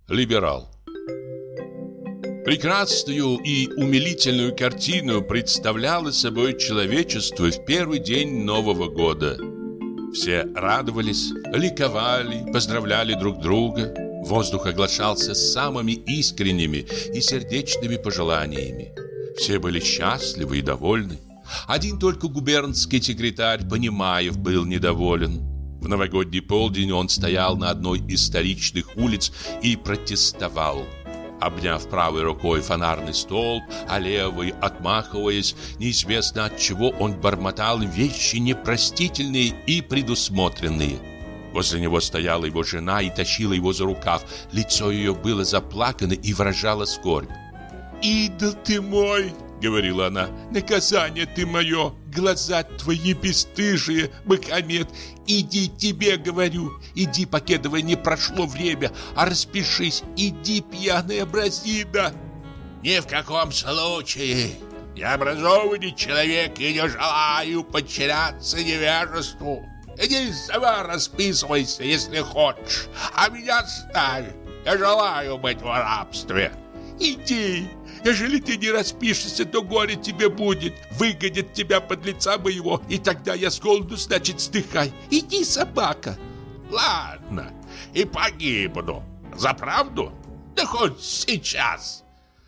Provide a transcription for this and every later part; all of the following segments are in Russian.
Либерал. Прекрасную и умилительную картину представляло собой человечество в первый день Нового года. Все радовались, ликовали, поздравляли друг друга. Воздух оглашался самыми искренними и сердечными пожеланиями. Все были счастливы и довольны. Один только губернский секретарь Понимаев был недоволен. В новогодний полдень он стоял на одной из столичных улиц и протестовал. Обняв правой рукой фонарный столб, а левой, отмахиваясь, неизвестно от чего, он бормотал вещи непростительные и предусмотренные. Возле него стояла его жена и тащила его за рукав. Лицо ее было заплакано и выражало скорбь. «Идол ты мой!» — говорила она. «Наказание ты мое! Глаза твои бесстыжие, Магомед! Иди, тебе говорю! Иди, покедовая, не прошло время, а распишись! Иди, пьяная бразина!» «Ни в каком случае! Я образованный человек и не желаю подчиняться невежеству! Иди сама расписывайся, если хочешь, а меня оставь! Я желаю быть в рабстве!» «Иди! Ежели ты не распишешься, то горе тебе будет. Выгонят тебя под лица моего, и тогда я с голоду, значит, сдыхай. Иди, собака!» «Ладно, и погибну. За правду? Да хоть сейчас!»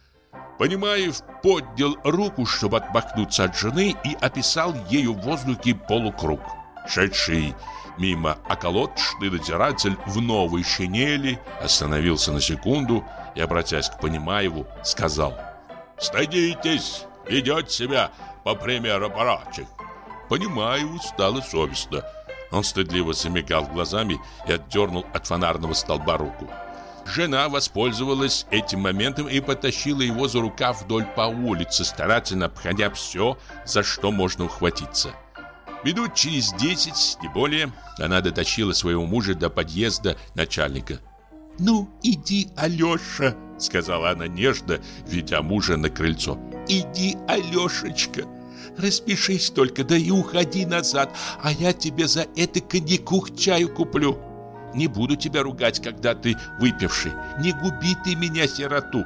Понимаев поднял руку, чтобы отмахнуться от жены, и описал ею в воздухе полукруг. Шедший мимо околоточный надзиратель в новой шинели остановился на секунду и, обратясь к Понимаеву, сказал: «Стыдитесь, ведет себя по примеру прочих». Понимаеву стало совестно. Он стыдливо замигал глазами и отдернул от фонарного столба руку. Жена воспользовалась этим моментом и потащила его за рукав вдоль по улице, старательно обходя все, за что можно ухватиться. Минут через 10, не более, она дотащила своего мужа до подъезда начальника. «Ну, иди, Алеша», — сказала она нежно, ведя мужа на крыльцо. «Иди, Алешечка, распишись только, да и уходи назад, а я тебе за это коньяку к чаю куплю. Не буду тебя ругать, когда ты выпивший. Не губи ты меня, сироту».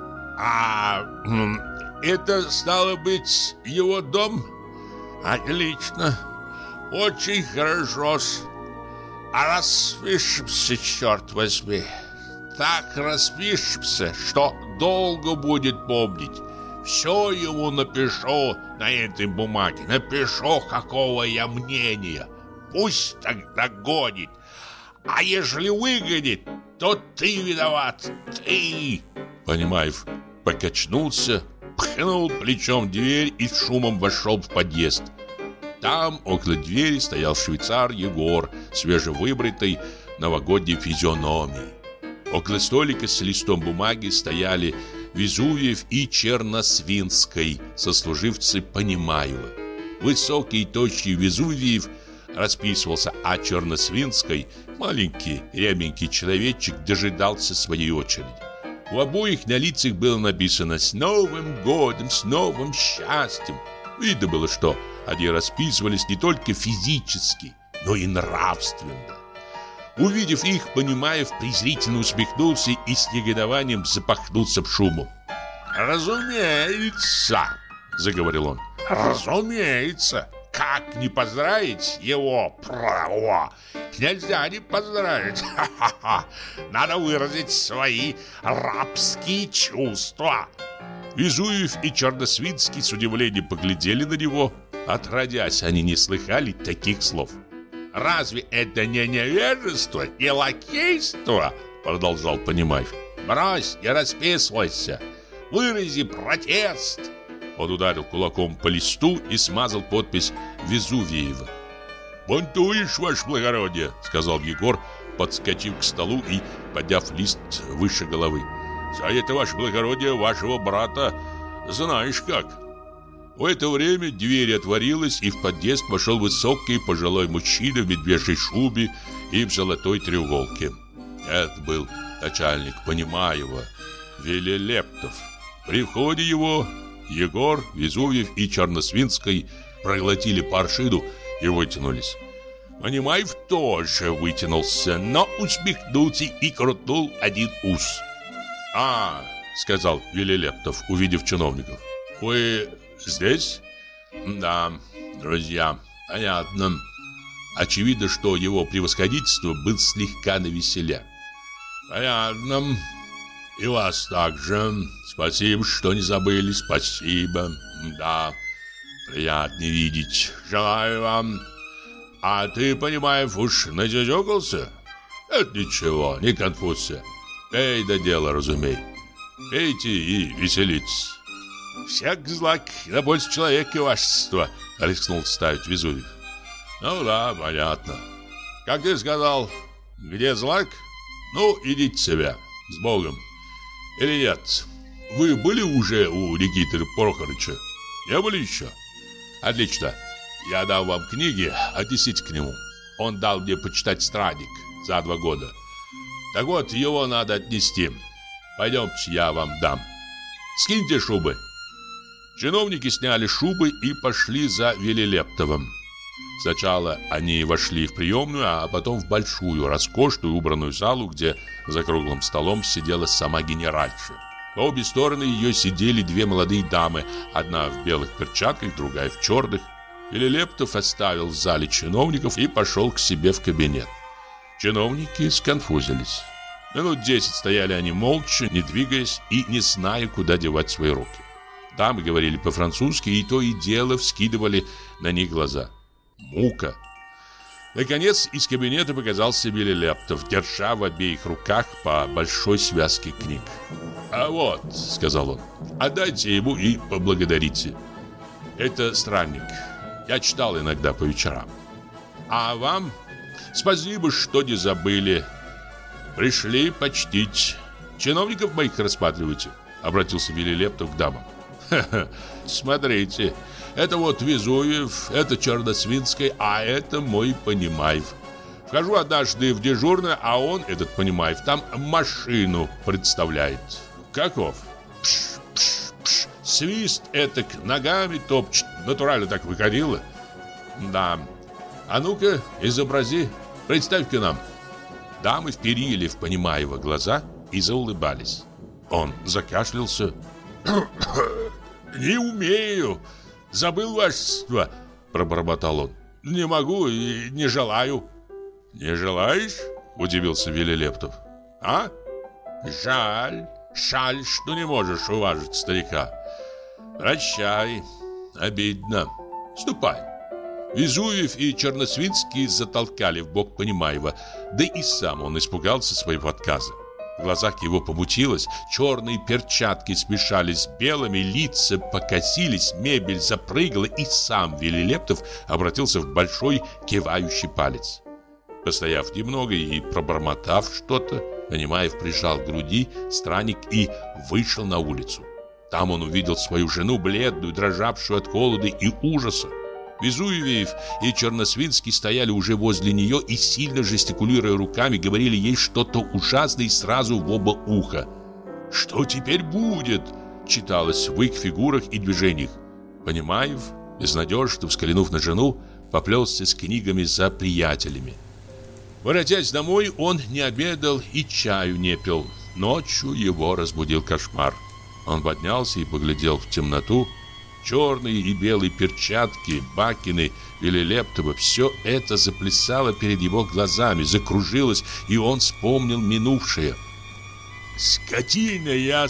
Это стало быть его дом? Отлично, очень хорошо-с. А распишемся, черт возьми. Так распишемся, что долго будет помнить. Все ему напишу на этой бумаге. Напишу, какого я мнения. Пусть тогда гонит. А ежели выгонит, то ты виноват. Ты. Понимаев покачнулся, пхнул плечом дверь и с шумом вошел в подъезд. Там, около двери, стоял швейцар Егор, свежевыбритый, новогодней физиономией. Около столика с листом бумаги стояли Везувиев и Черносвинской, сослуживцы Понимаева. Высокий и тощий Везувиев расписывался, а Черносвинской, маленький рябенький человечек, дожидался своей очереди. У обоих на лицах было написано «С Новым годом, с новым счастьем». Видно было, что они расписывались не только физически, но и нравственно. Увидев их, Понимаев презрительно усмехнулся и с негодованием запахнулся в шуму. «Разумеется», — заговорил он, — «разумеется. Как не поздравить его? Право! Нельзя не поздравить. Ха-ха-ха! Надо выразить свои рабские чувства». Везуев и Черносвинский с удивлением поглядели на него. Отродясь, они не слыхали таких слов. «Разве это не невежество, не лакейство?» — продолжал Понимаев. «Брось, не расписывайся. Вырази протест». Он ударил кулаком по листу и смазал подпись Везувиева. «Бунтуешь, ваше благородие», — сказал Егор, подскочив к столу и подняв лист выше головы. «За это, ваше благородие, вашего брата знаешь как». В это время дверь отворилась, и в подъезд вошел высокий пожилой мужчина в медвежьей шубе и в золотой треуголке. Это был начальник Понимаева, Велилептов. При входе его Егор, Везувиев и Черносвинской проглотили паршину и вытянулись. Понимаев тоже вытянулся, но усмехнулся и крутнул один ус. «А, — сказал Велилептов, увидев чиновников, — вы здесь?» «Да, друзья, понятно». Очевидно, что его превосходительство был слегка навеселе. «Понятно. И вас также. Спасибо, что не забыли. Спасибо. Да, приятно видеть. Желаю вам. А ты, Понимаев, уж назюзюкался? Это ничего, не конфузься. Пей да дело разумей. Пейте и веселитесь». «Всяк злак на пользу человека, вашество», — рискнул ставить Везувий. «Ну да, понятно. Как ты сказал, где злак? Ну, идите себя, с Богом. Или нет? Вы были уже у Никиты Прохорыча? Не были еще? Отлично. Я дал вам книги, отнесите к нему. Он дал мне почитать «Странник» за 2 года. Так вот, его надо отнести. Пойдемте, я вам дам. Скиньте шубы». Чиновники сняли шубы и пошли за Велилептовым. Сначала они вошли в приемную, а потом в большую, роскошную, убранную залу, где за круглым столом сидела сама генеральша. По обе стороны ее сидели 2 молодые дамы, одна в белых перчатках, другая в черных. Велилептов оставил в зале чиновников и пошел к себе в кабинет. Чиновники сконфузились. Минут 10 стояли они молча, не двигаясь и не зная, куда девать свои руки. Дамы говорили по-французски, и то и дело вскидывали на них глаза. Мука. Наконец из кабинета показался Велилептов, держа в обеих руках по большой связке книг. «А вот, — сказал он, — отдайте ему и поблагодарите. Это «Странник». Я читал иногда по вечерам. А вам спасибо, что не забыли. Пришли почтить. Чиновников моих рассматриваете?» — обратился Велилептов к дамам. «Ха-ха, смотрите. Это вот Везувьев, это Черносвинский, а это мой Понимаев. Вхожу однажды в дежурное, а он, этот Понимаев, там машину представляет. Каков? Пш-пш-пш. Свист этак ногами топчет. Натурально так выходило. Да. А ну-ка, изобрази, представь-ка нам». Дамы вперили в Понимаева глаза и заулыбались. Он закашлялся. «Не умею. Забыл, вашество», — пробормотал он. «Не могу и не желаю». «Не желаешь?» — удивился Велилептов. «А? Жаль, что не можешь уважить старика. Прощай, обидно. Ступай». Везувьев и Черносвинский затолкали в бок Понимаева, да и сам он испугался своего отказа. В глазах его помутилось, черные перчатки смешались с белыми, лица покосились, мебель запрыгала, и сам Велилептов обратился в большой кивающий палец. Постояв немного и пробормотав что-то, Понимаев прижал к груди странник и вышел на улицу. Там он увидел свою жену, бледную, дрожавшую от холода и ужаса. Везувьев и Черносвинский стояли уже возле нее и, сильно жестикулируя руками, говорили ей что-то ужасное сразу в оба уха. «Что теперь будет?» — читалось в их фигурах и движениях. Понимаев, безнадежно взглянув на жену, поплелся с книгами за приятелями. Воротясь домой, он не обедал и чаю не пил. Ночью его разбудил кошмар. Он поднялся и поглядел в темноту. Черные и белые перчатки, бакины, Велилептова — все это заплясало перед его глазами, закружилось, и он вспомнил минувшее. «Скотина я,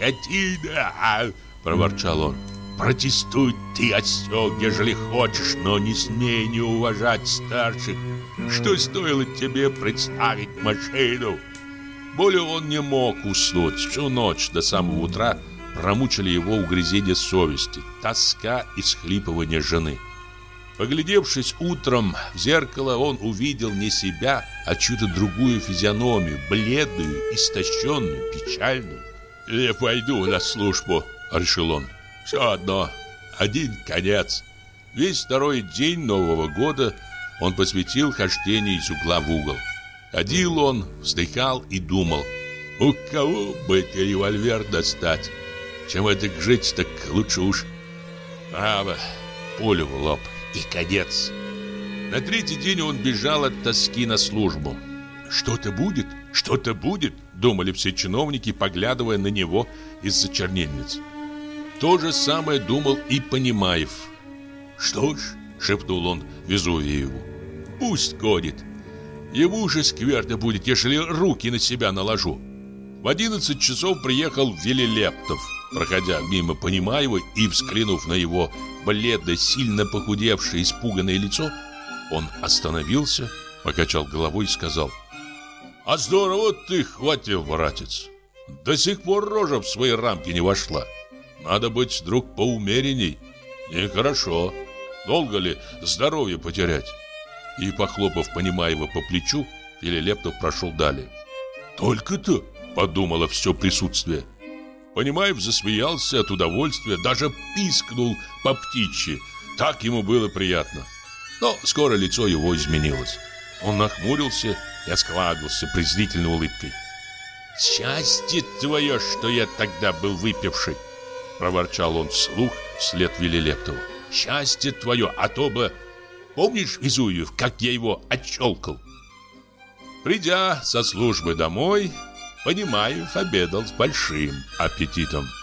скотина!» — проворчал он. «Протестуй ты, осел, ежели хочешь, но не смей не уважать старших. Что стоило тебе представить машину?» Более он не мог уснуть. Всю ночь до самого утра промучили его угрызения совести, тоска и всхлипывание жены. Поглядевшись утром в зеркало, он увидел не себя, а чью-то другую физиономию, бледную, истощенную, печальную. «Я пойду на службу», — решил он. «Все одно, один конец». Весь второй день Нового года он посвятил хождению из угла в угол. Ходил он, вздыхал и думал: у кого бы револьвер достать? Чем это жить, так лучше уж право, пулю в лоб и конец. На третий день он бежал от тоски на службу. «Что-то будет, что-то будет», — думали все чиновники, поглядывая на него из-за чернильниц. То же самое думал и Понимаев. «Что ж», — шепнул он Везувиеву, — «пусть ходит. Ему же скверно будет, если руки на себя наложу». В 11 часов приехал Велилептов. Проходя мимо Понимаева и взглянув на его бледное, сильно похудевшее, испуганное лицо, он остановился, покачал головой и сказал: «А здорово ты хватил, братец. До сих пор рожа в свои рамки не вошла. Надо быть, друг, поумеренней. Нехорошо. Долго ли здоровье потерять?» И, похлопав Понимаева по плечу, Велилептов прошел далее. «Только-то», — подумало все присутствие. Понимаев засмеялся от удовольствия, даже пискнул по птичьи. Так ему было приятно. Но скоро лицо его изменилось. Он нахмурился и осклабился презрительной улыбкой. «Счастье твое, что я тогда был выпивший!» — проворчал он вслух вслед Велилептову. «Счастье твое, а то бы... Помнишь, Везувиев, как я его отщелкал?» Придя со службы домой, Понимаев обедал с большим аппетитом.